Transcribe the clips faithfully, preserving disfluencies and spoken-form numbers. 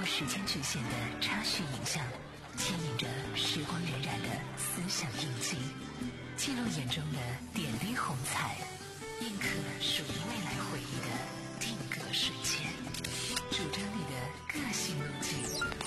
时间局限的插叙影像，牵引着时光荏苒的思想印记，记录眼中的点滴红彩，印刻属于未来回忆的定格瞬间，主张你的个性路径。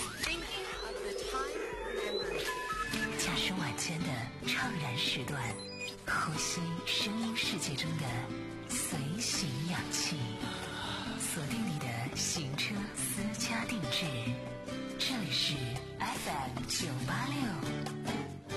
驾驶晚间的怅然时段，呼吸声音世界中的随行氧气，锁定你的行车私家定制。这里是 F M 九八六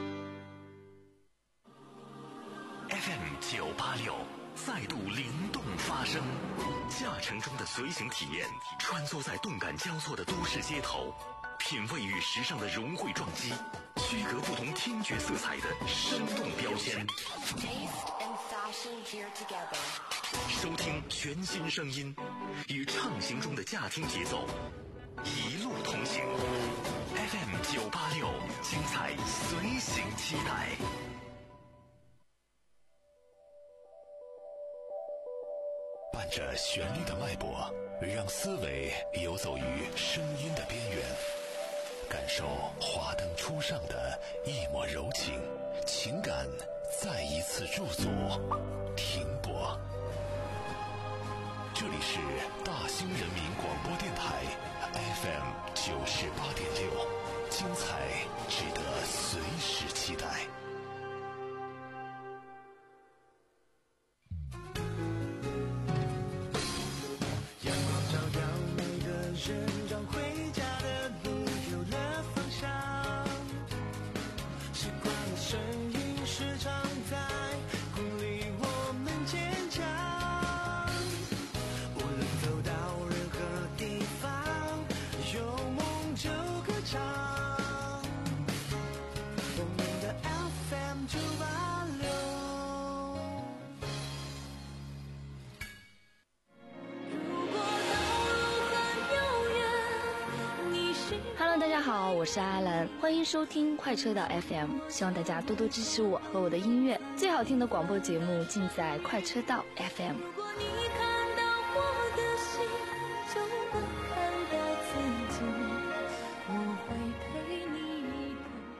F M 九八六再度灵动发声，驾乘中的随行体验，穿梭在动感交错的都市街头，品味与时尚的融汇撞击，区隔不同听觉色彩的生动标签。收听全新声音，与畅行中的驾听节奏，一路同行。F M 九八六，精彩随行期待。伴着旋律的脉搏，让思维游走于声音的边缘，感受华灯初上的一抹柔情，情感再一次驻足停泊。这里是大兴人民广播电台 F M 九十八点六，精彩值得随时期待。 好，我是阿兰，欢迎收听快车道 F M， 希望大家多多支持我和我的音乐，最好听的广播节目尽在快车道 F M。 如果你看到我的心，就能看到自己，我会陪你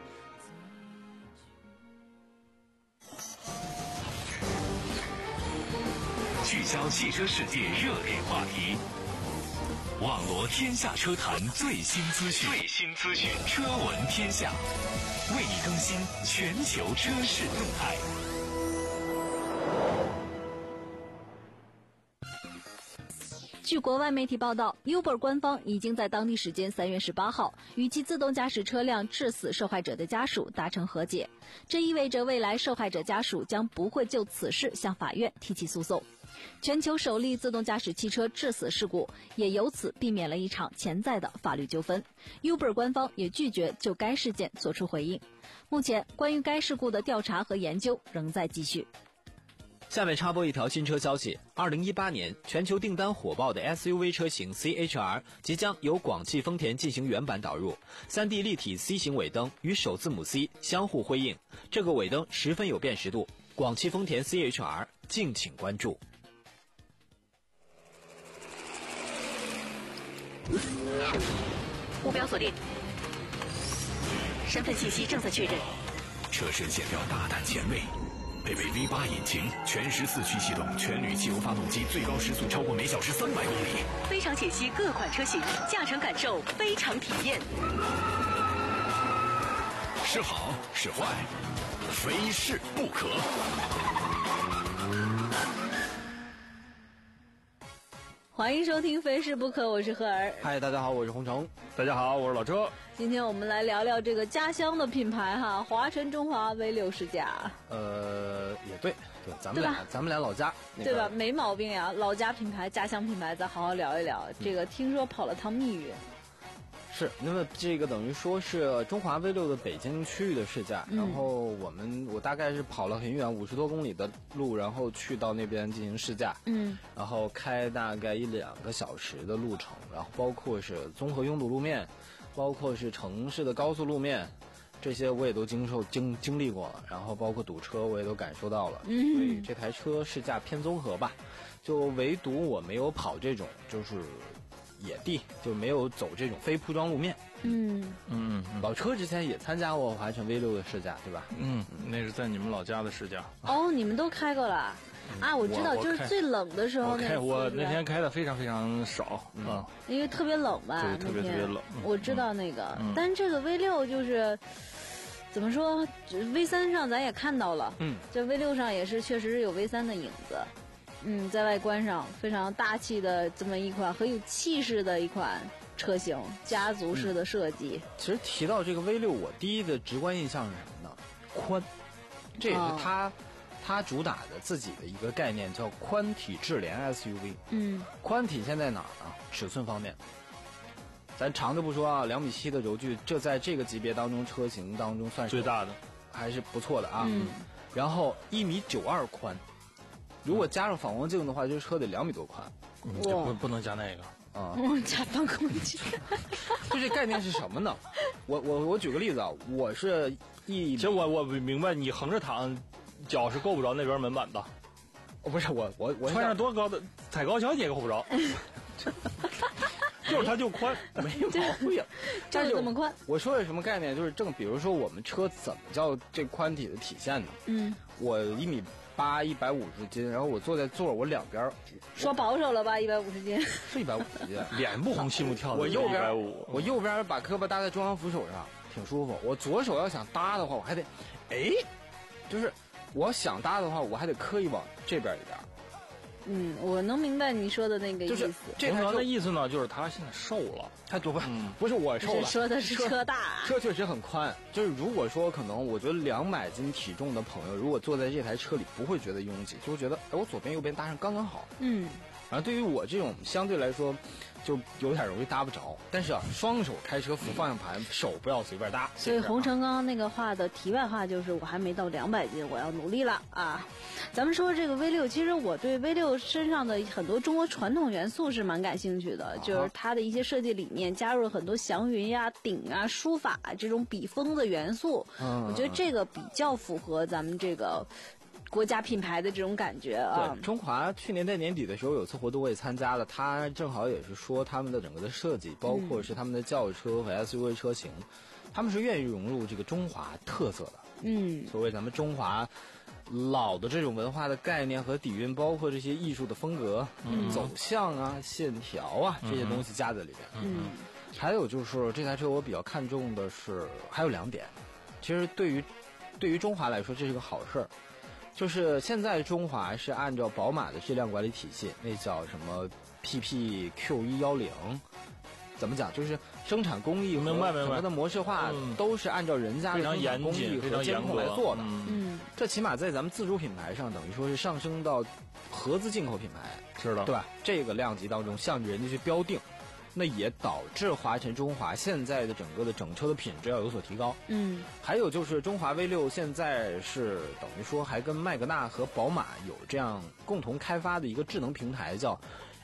的聚焦汽车世界热点话题，网罗天下车坛最新资讯，最新资讯，车闻天下，为你更新全球车市动态。 据国外媒体报道 ，Uber 官方已经在当地时间三月十八号与其自动驾驶车辆致死受害者的家属达成和解，这意味着未来受害者家属将不会就此事向法院提起诉讼。全球首例自动驾驶汽车致死事故也由此避免了一场潜在的法律纠纷。Uber 官方也拒绝就该事件作出回应。目前，关于该事故的调查和研究仍在继续。 下面插播一条新车消息，二零一八年全球订单火爆的 S U V 车型 C H R 即将由广汽丰田进行原版导入， 三 D 立体 C 型尾灯与首字母 C 相互辉映，这个尾灯十分有辨识度，广汽丰田 C H R 敬请关注。 目标锁定，身份信息正在确认。 车身线条大胆前卫，配备 V 八 引擎，全时四驱系统，全铝汽油发动机，最高时速超过每小时三百公里。 非常解析各款车型，驾乘感受非常体验。 是好是坏，非试不可。 欢迎收听《非试不可》，我是赫儿。 嗨，大家好，我是洪城。 大家好，我是老车。 今天我们来聊聊这个家乡的品牌哈，华晨中华 V 六世家。 呃，也对，对，咱们俩，咱们俩老家，那个、 对吧？没毛病呀，老家品牌、家乡品牌，再好好聊一聊。这个听说跑了趟蜜月。 是，那么这个等于说是中华 V 六的北京区域的试驾、嗯、然后我们我大概是跑了很远五十多公里的路，然后去到那边进行试驾，嗯，然后开大概一两个小时的路程，然后包括是综合拥堵路面，包括是城市的高速路面，这些我也都经受经经历过了，然后包括堵车我也都感受到了，嗯，所以这台车试驾偏综合吧，就唯独我没有跑这种就是野地，就没有走这种非铺装路面。 嗯嗯， 老车之前也参加过华晨 V 六的试驾，对吧？ 嗯，那是在你们老家的试驾。 哦，你们都开过了。啊，我知道，就是最冷的时候那次。 我那天开的非常非常少啊， 因为特别冷吧， 对，特别特别冷。 我知道那个，但这个 V 六就是怎么说 ，V 三上咱也看到了，嗯，这 V 六上也是确实是有 V 三的影子，嗯，在外观上非常大气的这么一款很有气势的一款车型，家族式的设计。 嗯、其实提到这个 V 六，我第一的直观印象是什么呢？宽，这也是它。哦它主打的自己的一个概念叫宽体智联 S U V。嗯，宽体现在哪儿呢？尺寸方面，咱长的不说啊，两米七的轴距，这在这个级别当中车型当中算是最大的， 还是不错的啊。 嗯， 然后一米九二宽，如果加上反光镜的话，这车得两米多宽。 嗯，不不能加那个啊， 嗯，加反光镜。 就这概念是什么呢？我我我举个例子啊，我是一， 其实我我明白，你横着躺。脚是够不着那边门板的， 哦，不是我我我穿上多高的踩高跷你也够不着，就是它就宽， 没毛病， 就是这么宽。 我说的什么概念？就是正比如说我们车怎么叫这宽体的体现呢？嗯，我一米八，一百五十斤，然后我坐在座，我两边说保守了吧，一百五十斤是一百五十斤， 脸不红心不跳的。 我右边一百五， 我右边把胳膊搭在中央扶手上，挺舒服。我左手要想搭的话，我还得，哎，就是。我想搭的话，我还得刻意往这边一点。 嗯，我能明白你说的那个意思。 就是这台车的意思呢，就是他现在瘦了， 他多宽、嗯？不是我瘦了， 说的是车大， 车确实很宽。就是如果说可能，我觉得两百斤体重的朋友，如果坐在这台车里，不会觉得拥挤，就会觉得哎，我左边右边搭上刚刚好。嗯。然后对于我这种相对来说，就有点容易搭不着。但是啊，双手开车扶方向盘，手不要随便搭。 所以洪城刚刚那个话的题外话就是，我还没到两百斤，我要努力了啊！咱们说这个 V 六，其实我对 V 六身上的很多中国传统元素是蛮感兴趣的，就是它的一些设计理念加入了很多祥云呀、鼎啊、书法啊这种笔锋的元素。嗯，我觉得这个比较符合咱们这个。国家品牌的这种感觉啊， 对，中华去年在年底的时候有次活动我也参加了，他正好也是说他们的整个的设计，包括是他们的轿车和 S U V 车型，嗯、他们是愿意融入这个中华特色的，嗯，所谓咱们中华老的这种文化的概念和底蕴，包括这些艺术的风格、嗯、走向啊、线条啊这些东西加在里边，嗯，还有就是这台车我比较看重的是还有两点，其实对于对于中华来说这是个好事儿。就是现在中华是按照宝马的质量管理体系，那叫什么 P P Q 一一零，怎么讲？就是生产工艺和整个的模式化都是按照人家的生产工艺和监控来做的。嗯，这起码在咱们自主品牌上，等于说是上升到合资进口品牌， 是的， 对吧？这个量级当中，向着人家去标定。那也导致华晨中华现在的整个的整车的品质要有所提高。嗯，还有就是中华 V 六现在是等于说还跟麦格纳和宝马有这样共同开发的一个智能平台，叫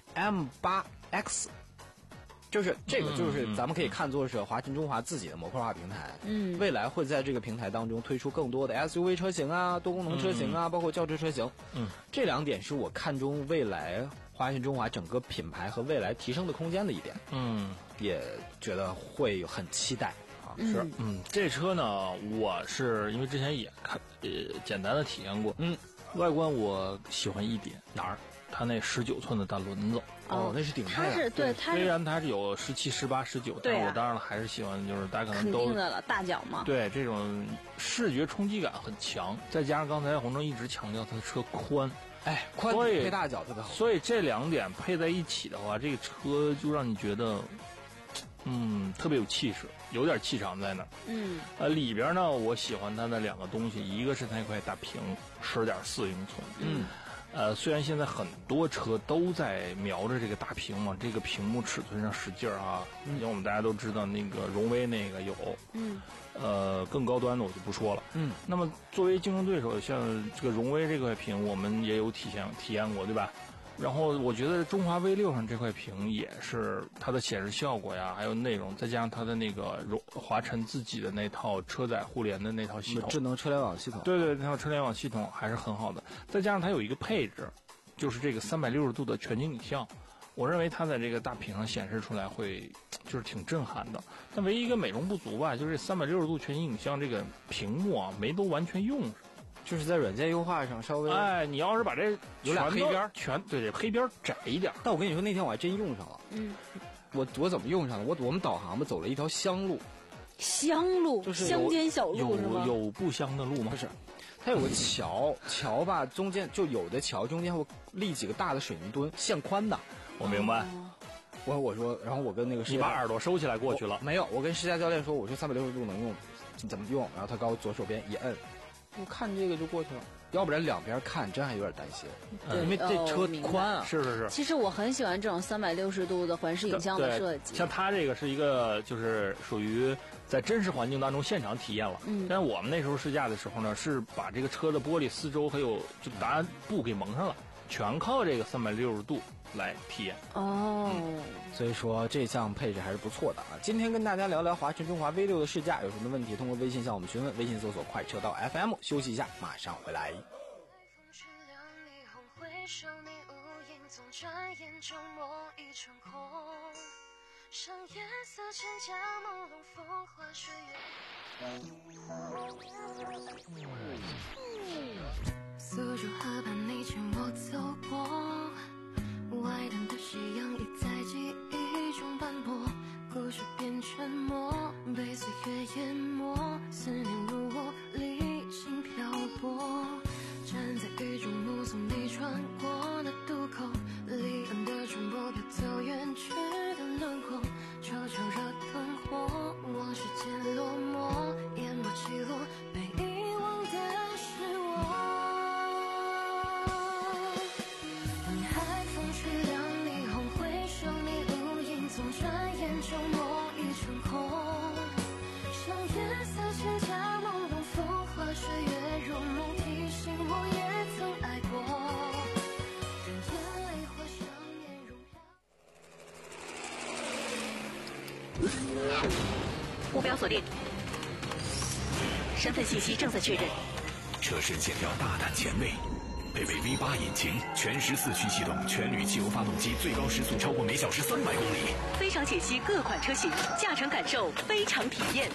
M 八 X， 就是这个就是咱们可以看作是华晨中华自己的模块化平台。嗯，未来会在这个平台当中推出更多的 S U V 车型啊、多功能车型啊，嗯、包括轿车车型。嗯，这两点是我看中未来。华晨中华整个品牌和未来提升的空间的一点，嗯，也觉得会很期待啊。 是，嗯，这车呢，我是因为之前也看，呃，简单的体验过，嗯，外观我喜欢一点哪儿？它那十九寸的大轮子， 哦，那是顶配的，它是对，它虽然它是有十七、十八、十九，但我当然了还是喜欢，就是大家可能都肯定的了，大脚嘛， 对，这种视觉冲击感很强，再加上刚才洪正一直强调它的车宽。 哎，宽体配大脚特别好， 所以这两点配在一起的话，这个车就让你觉得，嗯，特别有气势，有点气场在那儿。嗯，呃，里边呢，我喜欢它的两个东西，一个是那块大屏，十点四英寸。嗯，呃，虽然现在很多车都在瞄着这个大屏往这个屏幕尺寸上使劲儿啊，因为我们大家都知道那个荣威那个有，嗯。呃，更高端的我就不说了。嗯，那么作为竞争对手，像这个荣威这块屏，我们也有体验体验过，对吧？然后我觉得中华 V 六上这块屏也是它的显示效果呀，还有内容，再加上它的那个华晨自己的那套车载互联的那套系统， 智能车联网系统， 对对，那套车联网系统还是很好的。再加上它有一个配置，就是这个三百六十度的全景影像。 我认为它在这个大屏上显示出来会就是挺震撼的。但唯一一个美中不足吧，就是三百六十度全景影像这个屏幕啊，没都完全用上。 就是在软件优化上稍微， 哎，你要是把这有俩黑边全对这黑边窄一点。 但我跟你说，那天我还真用上了。 嗯， 我我怎么用上的？我我们导航吧，走了一条乡路。 乡路就是乡间小路是吗？ 有有不乡的路吗？ 不是，它有个桥，桥吧中间就有的桥中间会立几个大的水泥墩，线宽的。 我明白。 哦、 我我说，然后我跟那个你把耳朵收起来过去了？ 没有，我跟试驾教练说，我说三百六十度能用，怎么用？然后他告诉我左手边一摁。我看这个就过去了，要不然两边看真还有点担心， 嗯、 因为这车宽啊。 是是是。 其实我很喜欢这种三百六十度的环视影像的设计。 像它这个是一个就是属于在真实环境当中现场体验了。嗯。但是我们那时候试驾的时候呢，是把这个车的玻璃四周还有就拿布给蒙上了，全靠这个三百六十度来体验。 哦、 嗯。所以说这项配置还是不错的啊！今天跟大家聊聊华晨中华 V 六的试驾，有什么问题通过微信向我们询问，微信搜索快车道 F M。休息一下，马上回来。 上夜色千家朦胧，风花雪月。苏州河畔你牵我走过，外滩的夕阳已在记忆中斑驳，故事变沉默，被岁月淹没，思念如我离心漂泊，站在雨中目送你穿过那渡口，离岸的船舶飘走远去的轮廓，悄悄热灯火，往事渐落寞，烟波起落，被遗忘的是我。当海风吹凉霓虹，回首你无影踪，转眼就墨已成空。像夜色千家朦胧，风花雪月如梦，提醒我也曾爱过。但眼泪化上面容目标锁定，身份信息正在确认。 车身线条大胆前卫，配备 V 八引擎，全时四驱系统，全铝汽油发动机，最高时速超过每小时三百公里。 非常解析各款车型，驾乘感受非常体验。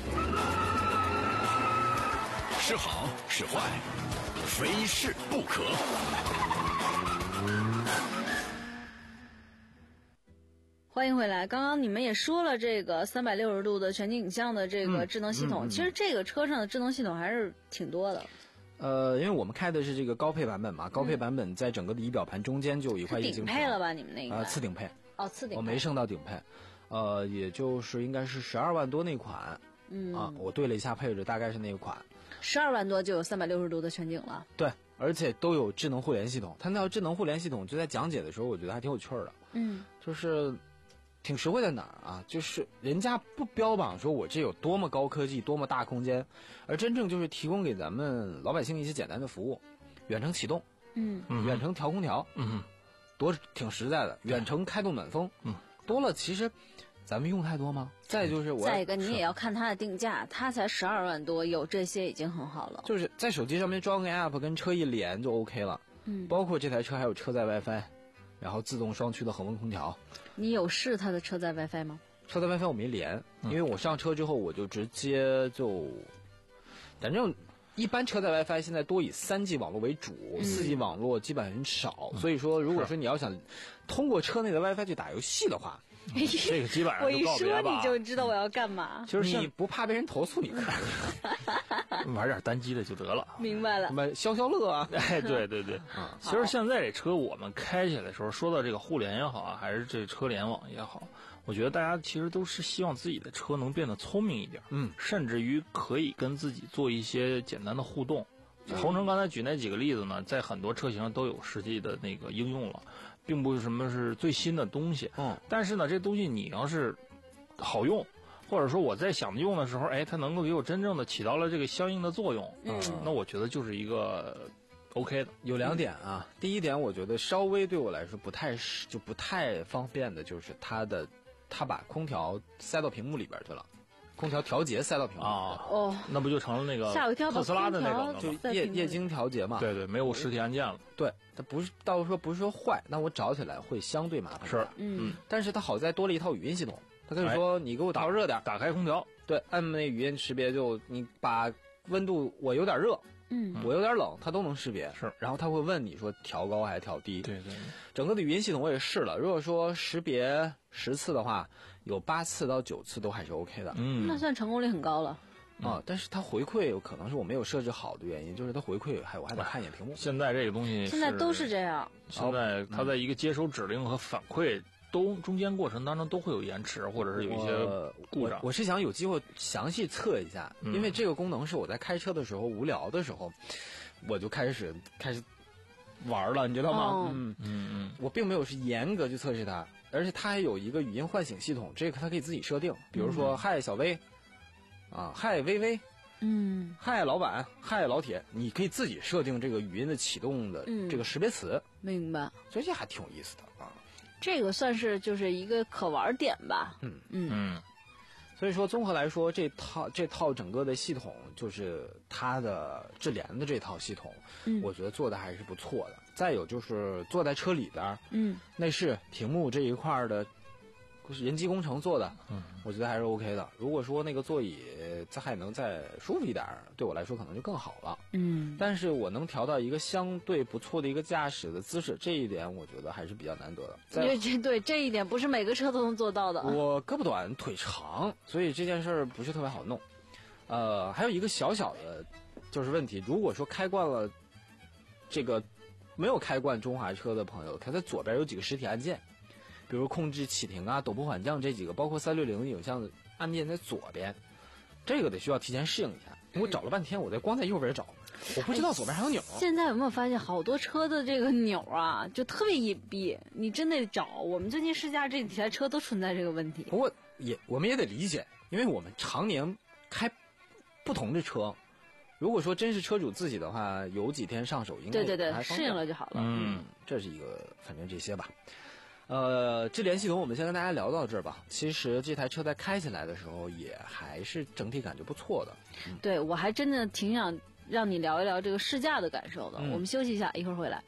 是好是坏，非试不可。 欢迎回来。刚刚你们也说了，这个三百六十度的全景影像的这个智能系统，嗯嗯嗯、其实这个车上的智能系统还是挺多的。 呃，因为我们开的是这个高配版本嘛，高配版本在整个的仪表盘中间就有一块液晶屏。 顶配了吧？你们那个？ 呃，次顶配。 哦，次顶配。 我没升到顶配，呃，也就是应该是十二万多那款。嗯。啊，我对了一下配置，大概是那个款。 十二万多就有三百六十度的全景了。 对，而且都有智能互联系统。它那智能互联系统就在讲解的时候，我觉得还挺有趣的。嗯。就是。挺实惠在哪儿啊？就是人家不标榜说我这有多么高科技、多么大空间，而真正就是提供给咱们老百姓一些简单的服务，远程启动，嗯，远程调空调，嗯，多挺实在的。远程开动暖风，嗯，多了其实咱们用太多吗？再就是我， 再一个你也要看它的定价，它才十二万多，有这些已经很好了。 就是在手机上面装个 app 跟车一连就 OK 了，嗯，包括这台车还有车载 WiFi。然后自动双区的恒温空调， 你有试它的车载 WiFi 吗？ 车载 WiFi 我没连，因为我上车之后我就直接就，反正一般车载 WiFi 现在多以三 G 网络为主，嗯、四 G 网络基本很少，嗯、所以说如果说你要想通过车内的 WiFi 去打游戏的话， 这个基本上就告别吧。 我一说你就知道我要干嘛。 就是你不怕被人投诉，你可以玩点单机的就得了。 明白了。 什么消消乐啊？ 哎，对对对。啊，其实现在这车我们开起来的时候，说到这个互联也好啊，还是这车联网也好，我觉得大家其实都是希望自己的车能变得聪明一点，嗯，甚至于可以跟自己做一些简单的互动。宏成刚才举那几个例子呢，在很多车型上都有实际的那个应用了。并不是什么是最新的东西，嗯，但是呢，这东西你要是好用，或者说我在想用的时候，哎，它能够给我真正的起到了这个相应的作用，嗯，那我觉得就是一个 OK 的。 有两点啊，嗯、第一点，我觉得稍微对我来说不太就不太方便的，就是它的它把空调塞到屏幕里边去了。 空调调节赛道屏幕啊， 哦， 那不就成了那个吓我一跳， 特斯拉的那种就液液晶调节嘛？ 对对，没有实体按键了。 对，它不是，倒是说不是说坏，那我找起来会相对麻烦。 是， 嗯， 但是它好在多了一套语音系统，它可以说你给我调热点， 打开空调， 对，按那语音识别就你把温度我有点热。嗯，我有点冷，它都能识别。 是， 然后它会问你说调高还是调低。 对对。 整个的语音系统我也试了，如果说识别十次的话，有八次到九次都还是 OK 的。 嗯，那算成功率很高了。 啊、嗯，但是它回馈有可能是我没有设置好的原因，就是它回馈还我还得看一眼屏幕。 现在这个东西现在都是这样。 现在它在一个接收指令和反馈。都中间过程当中都会有延迟，或者是有一些故障。 我, 我, 我是想有机会详细测一下、嗯，因为这个功能是我在开车的时候无聊的时候，我就开始开始玩了，你知道吗？ 哦、 嗯嗯嗯，我并没有是严格去测试它，而且它还有一个语音唤醒系统，这个它可以自己设定，比如说、嗯、嗨小薇，啊嗨微微， 嗯， 嗨老板，嗨老铁，你可以自己设定这个语音的启动的这个识别词。 嗯、明白， 所以这还挺有意思的啊。 这个算是就是一个可玩点吧。 嗯嗯嗯， 所以说综合来说，这套这套整个的系统，就是它的智联的这套系统， 嗯， 我觉得做的还是不错的。再有就是坐在车里边， 嗯， 内饰、屏幕这一块的，人机工程做的， 嗯， 我觉得还是 OK 的。如果说那个座椅再还能再舒服一点，对我来说可能就更好了。 嗯， 但是我能调到一个相对不错的一个驾驶的姿势，这一点我觉得还是比较难得的。 对这对这一点不是每个车都能做到的。 我胳膊短腿长，所以这件事儿不是特别好弄。呃，还有一个小小的，就是问题，如果说开惯了这个没有开惯中华车的朋友，它在左边有几个实体按键。比如控制启停啊、陡坡缓降这几个，包括三六零的影像按键在左边，这个得需要提前适应一下。我找了半天，我在光在右边找，我不知道左边还有钮。 现在有没有发现好多车的这个钮啊，就特别隐蔽，你真得找。我们最近试驾这几台车都存在这个问题。 不过也我们也得理解，因为我们常年开不同的车，如果说真是车主自己的话，有几天上手应该对对对适应了就好了。 嗯，这是一个，反正这些吧。呃，智联系统我们先跟大家聊到这儿吧。其实这台车在开起来的时候，也还是整体感觉不错的。 嗯、对，我还真的挺想让你聊一聊这个试驾的感受的。嗯、我们休息一下，一会儿回来。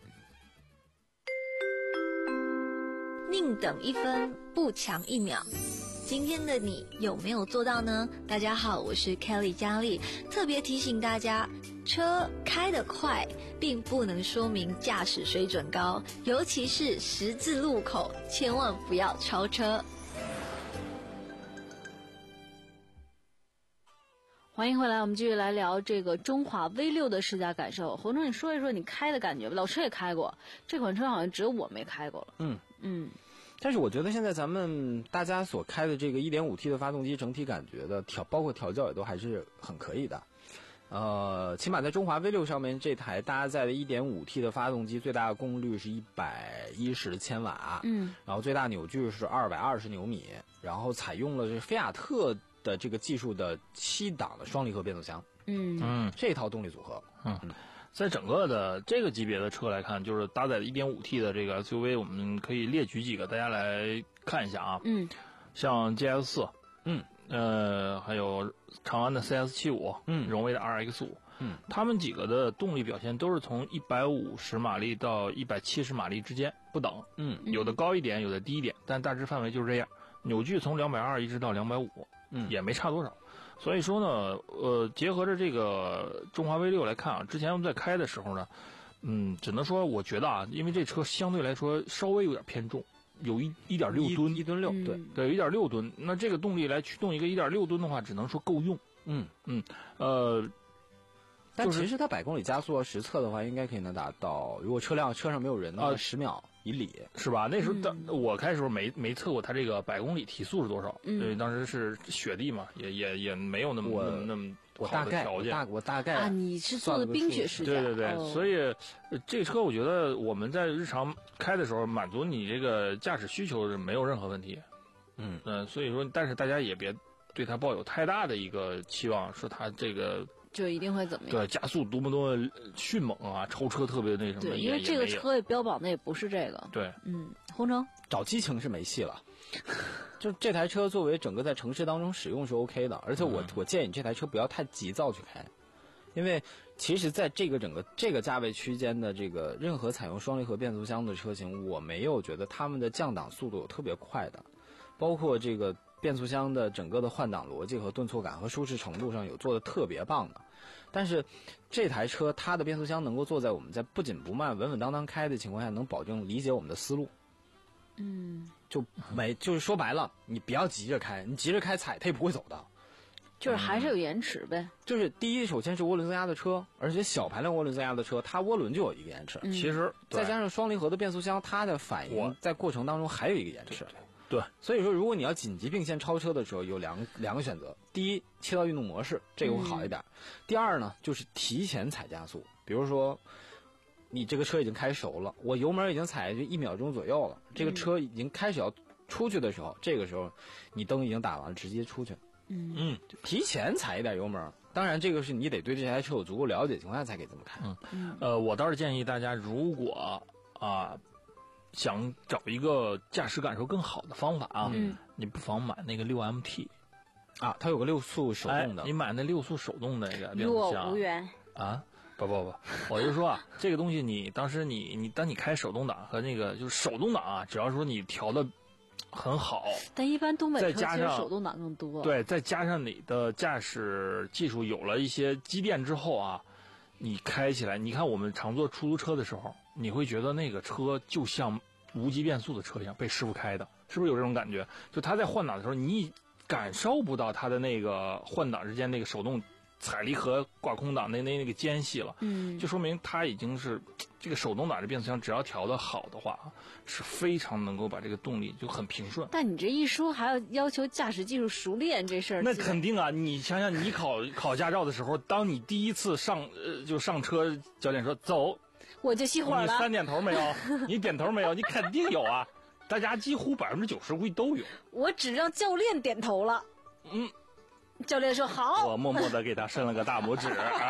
宁等一分，不强一秒。今天的你有没有做到呢？大家好，我是 Kelly 佳丽，特别提醒大家，车开得快并不能说明驾驶水准高，尤其是十字路口，千万不要超车。 欢迎回来，我们继续来聊这个中华 V 六的试驾感受。洪总，你说一说你开的感觉吧。老车也开过，这款车好像只有我没开过了。 嗯嗯。 但是我觉得现在咱们大家所开的这个 一点五 T 的发动机，整体感觉的调，包括调教也都还是很可以的。呃，起码在中华 V 六上面这台搭载的 一点五 T 的发动机，最大的功率是一百一十千瓦， 嗯， 然后最大扭矩是二百二十牛米，然后采用了这菲亚特的这个技术的七档的双离合变速箱， 嗯嗯，这套动力组合， 嗯。嗯在整个的这个级别的车来看，就是搭载的 一点五 T 的这个 S U V， 我们可以列举几个大家来看一下啊。 嗯， 像 G S 四， 嗯， 呃，还有长安的 C S 七十五， 嗯， 荣威的 R X 五， 嗯， 他们几个的动力表现都是从一百五十马力到一百七十马力之间不等， 嗯， 有的高一点，有的低一点，但大致范围就是这样。扭矩从两百二一直到两百五， 嗯， 也没差多少。所以说呢，呃，结合着这个中华 V 六来看啊，之前我们在开的时候呢，嗯，只能说我觉得啊，因为这车相对来说稍微有点偏重，有一一点六吨， 一吨六，对对，一点六吨。那这个动力来驱动一个一点六吨的话，只能说够用。 嗯嗯，呃， 但其实它百公里加速实测的话，应该可以能达到，如果车辆车上没有人的话，十秒以里， 是吧？那时候当、嗯、我开的时候没没测过它这个百公里提速是多少， 嗯， 因为当时是雪地嘛，也也也没有那么那么那么我大概条件。 我大我大概啊，你是做的冰雪试驾， 对对对， 哦、 所以、呃、这个车我觉得我们在日常开的时候，满足你这个驾驶需求是没有任何问题。 嗯嗯、呃，所以说，但是大家也别对它抱有太大的一个期望，说它这个。 就一定会怎么样？ 对，加速多么多么迅猛啊，超车特别那什么。 对，因为这个车也标榜的也不是这个。 对， 嗯，洪城找激情是没戏了。 就这台车作为整个在城市当中使用是 OK 的，而且我、嗯、我建议这台车不要太急躁去开，因为其实在这个整个这个价位区间的这个任何采用双离合变速箱的车型，我没有觉得他们的降档速度有特别快的，包括这个变速箱的整个的换挡逻辑和顿挫感和舒适程度上有做的特别棒的。但是这台车它的变速箱能够坐在我们在不紧不慢稳稳当当开的情况下，能保证理解我们的思路。 嗯， 就没就是说白了，你不要急着开，你急着开踩它也不会走的。 就是还是有延迟呗。 嗯、就是第一，首先是涡轮增压的车，而且小排量涡轮增压的车，它涡轮就有一个延迟。 嗯、其实再加上双离合的变速箱，它的反应在过程当中还有一个延迟。 对， 所以说如果你要紧急并线超车的时候，有两个两个选择：第一，切到运动模式，这个会好一点；嗯、第二呢，就是提前踩加速，比如说。你这个车已经开熟了，我油门已经踩就一秒钟左右了，这个车已经开始要出去的时候，嗯、这个时候你灯已经打完了，直接出去。 嗯嗯， 提前踩一点油门，当然这个是你得对这台车有足够了解的情况下才可以这么开。 嗯，呃，我倒是建议大家，如果啊、呃、想找一个驾驶感受更好的方法啊， 嗯， 你不妨买那个六 M T 啊，它有个六速手动的， 哎、你买那六速手动的那个变速箱。 与我无缘啊。不不不，我就说啊，这个东西你当时你你当你开手动挡和那个就是手动挡啊，只要说你调的很好， 但一般东北车其实手动挡更多。 对，再加上你的驾驶技术有了一些积淀之后啊，你开起来，你看我们常坐出租车的时候，你会觉得那个车就像无级变速的车一样被师傅开的，是不是有这种感觉？就他在换挡的时候，你感受不到他的那个换挡之间那个手动。踩离合挂空挡那那那个间隙了， 嗯， 就说明它已经是这个手动挡的变速箱，只要调得好的话，是非常能够把这个动力就很平顺。 但你这一说还要要求驾驶技术熟练这事儿， 那肯定啊！你想想，你考考驾照的时候，当你第一次上呃就上车，教练说走， 我就熄火了。 你三点头没有？你点头没有？你肯定有啊！大家几乎百分之九十估计都有。 我只让教练点头了。 嗯。 教练说好， 我默默地给他伸了个大拇指。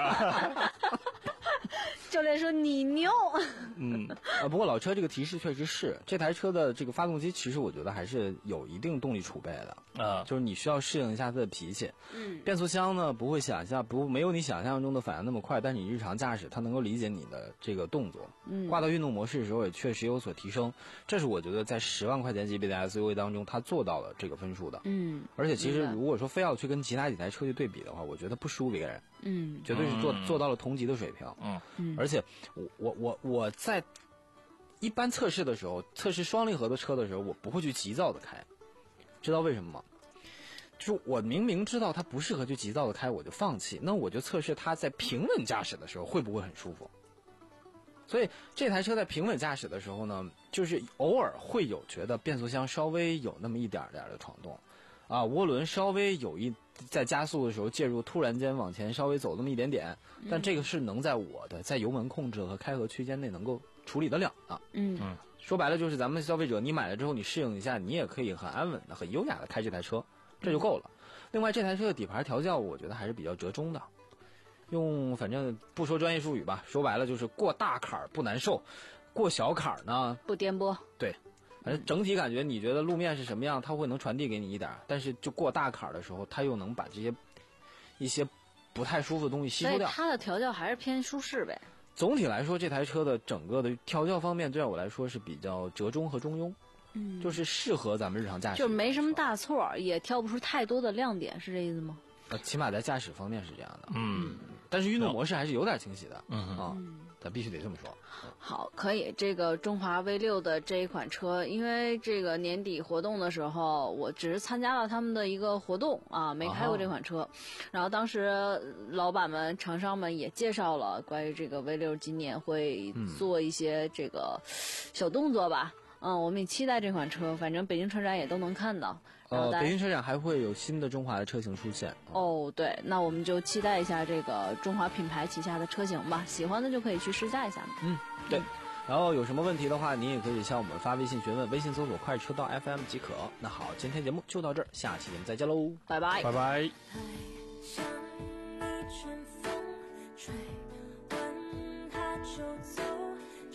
教练说你牛。 嗯啊，不过老车这个提示确实是这台车的这个发动机，其实我觉得还是有一定动力储备的啊， 就是你需要适应一下它的脾气。 嗯， 变速箱呢不会想象不没有你想象中的反应那么快，但是你日常驾驶它能够理解你的这个动作。 嗯， 挂到运动模式的时候也确实有所提升，这是我觉得在十万块钱级别的 S U V 当中它做到了这个分数的。 嗯， 而且其实如果说非要去跟其他几台车去对比的话，我觉得不输别人。 嗯， 绝对是做做到了同级的水平。 嗯嗯， 而且我我我我在一般测试的时候，测试双离合的车的时候，我不会去急躁的开，知道为什么吗？就是我明明知道它不适合去急躁的开，我就放弃，那我就测试它在平稳驾驶的时候会不会很舒服。所以这台车在平稳驾驶的时候呢，就是偶尔会有觉得变速箱稍微有那么一点点的闯动，啊，涡轮稍微有一在加速的时候介入，突然间往前稍微走那么一点点，但这个是能在我的在油门控制和开合区间内能够处理得了的。 嗯嗯， 说白了就是咱们消费者，你买了之后你适应一下，你也可以很安稳的、很优雅的开这台车，这就够了。另外，这台车的底盘调教，我觉得还是比较折中的。用反正不说专业术语吧，说白了就是过大坎儿不难受，过小坎儿呢不颠簸。 对。反正整体感觉，你觉得路面是什么样，它会能传递给你一点，但是就过大坎儿的时候，它又能把这些一些不太舒服的东西吸收掉。 它的调教还是偏舒适呗。 总体来说，这台车的整个的调教方面，对我来说是比较折中和中庸， 嗯， 就是适合咱们日常驾驶， 就没什么大错，也挑不出太多的亮点，是这意思吗？ 呃，起码在驾驶方面是这样的， 嗯， 但是运动模式还是有点清晰的， 嗯啊。咱必须得这么说。 好，可以。这个中华 V 六的这一款车，因为这个年底活动的时候，我只是参加了他们的一个活动啊，没开过这款车。哦、然后当时老板们、厂商们也介绍了关于这个 V 六今年会做一些这个小动作吧。嗯, 嗯，我们也期待这款车，反正北京车展也都能看到。 呃，北京车展还会有新的中华的车型出现。 哦，对，那我们就期待一下这个中华品牌旗下的车型吧，喜欢的就可以去试驾一下。 嗯，对。然后有什么问题的话，你也可以向我们发微信询问，微信搜索快车道 F M 即可。那好，今天节目就到这儿，下期节目再见喽， 拜拜， 拜拜。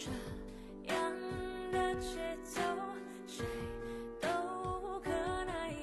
节奏谁都可耐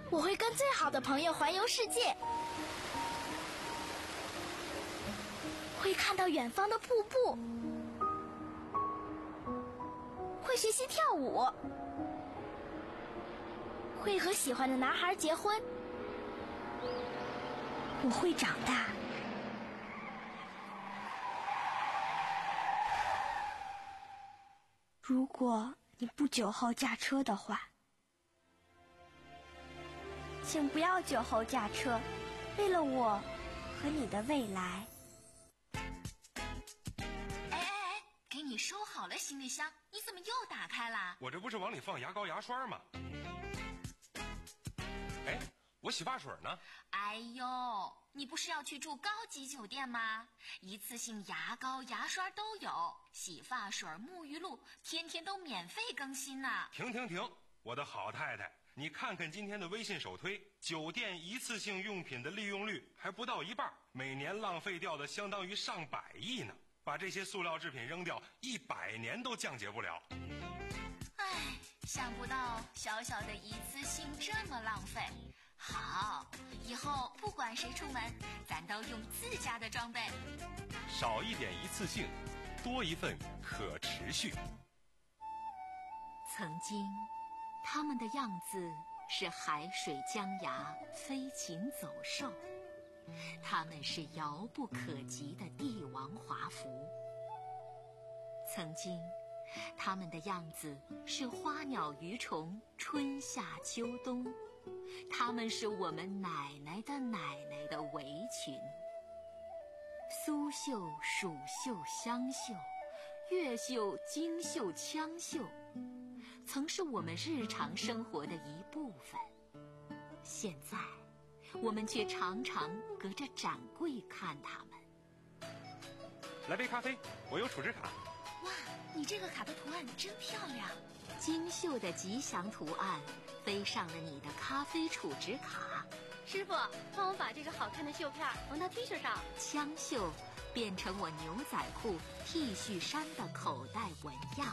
我会跟最好的朋友环游世界，会看到远方的瀑布，会学习跳舞，会和喜欢的男孩结婚。我会长大。如果你不酒后驾车的话，请不要酒后驾车，为了我和你的未来。 哎哎哎，给你收好了行李箱，你怎么又打开了？ 我这不是往里放牙膏牙刷吗？哎，我洗发水呢？ 哎呦，你不是要去住高级酒店吗？一次性牙膏牙刷都有，洗发水沐浴露天天都免费更新呢。 停停停，我的好太太，你看看今天的微信首推，酒店一次性用品的利用率还不到一半，每年浪费掉的相当于上百亿呢。把这些塑料制品扔掉，一百年都降解不了。 唉，想不到小小的一次性这么浪费。好，以后不管谁出门，咱都用自家的装备。 少一点一次性，多一份可持续。 曾经，他们的样子是海水江崖，飞禽走兽。他们是遥不可及的帝王华服。曾经，他们的样子是花鸟鱼虫，春夏秋冬。他们是我们奶奶的奶奶的围裙。苏绣、蜀绣、湘绣，越绣、京绣、羌绣，曾是我们日常生活的一部分。现在，我们却常常隔着展柜看他们。 来杯咖啡，我有储值卡。 哇，你这个卡的图案真漂亮，精绣的吉祥图案飞上了你的咖啡储值卡。 师傅，帮我把这个好看的绣片缝到 T 恤上。 枪绣变成我牛仔裤、T 恤衫的口袋纹样，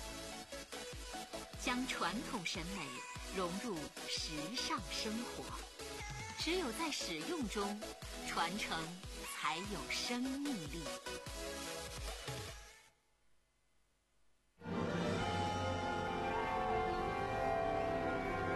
将传统审美融入时尚生活。只有在使用中，传承才有生命力。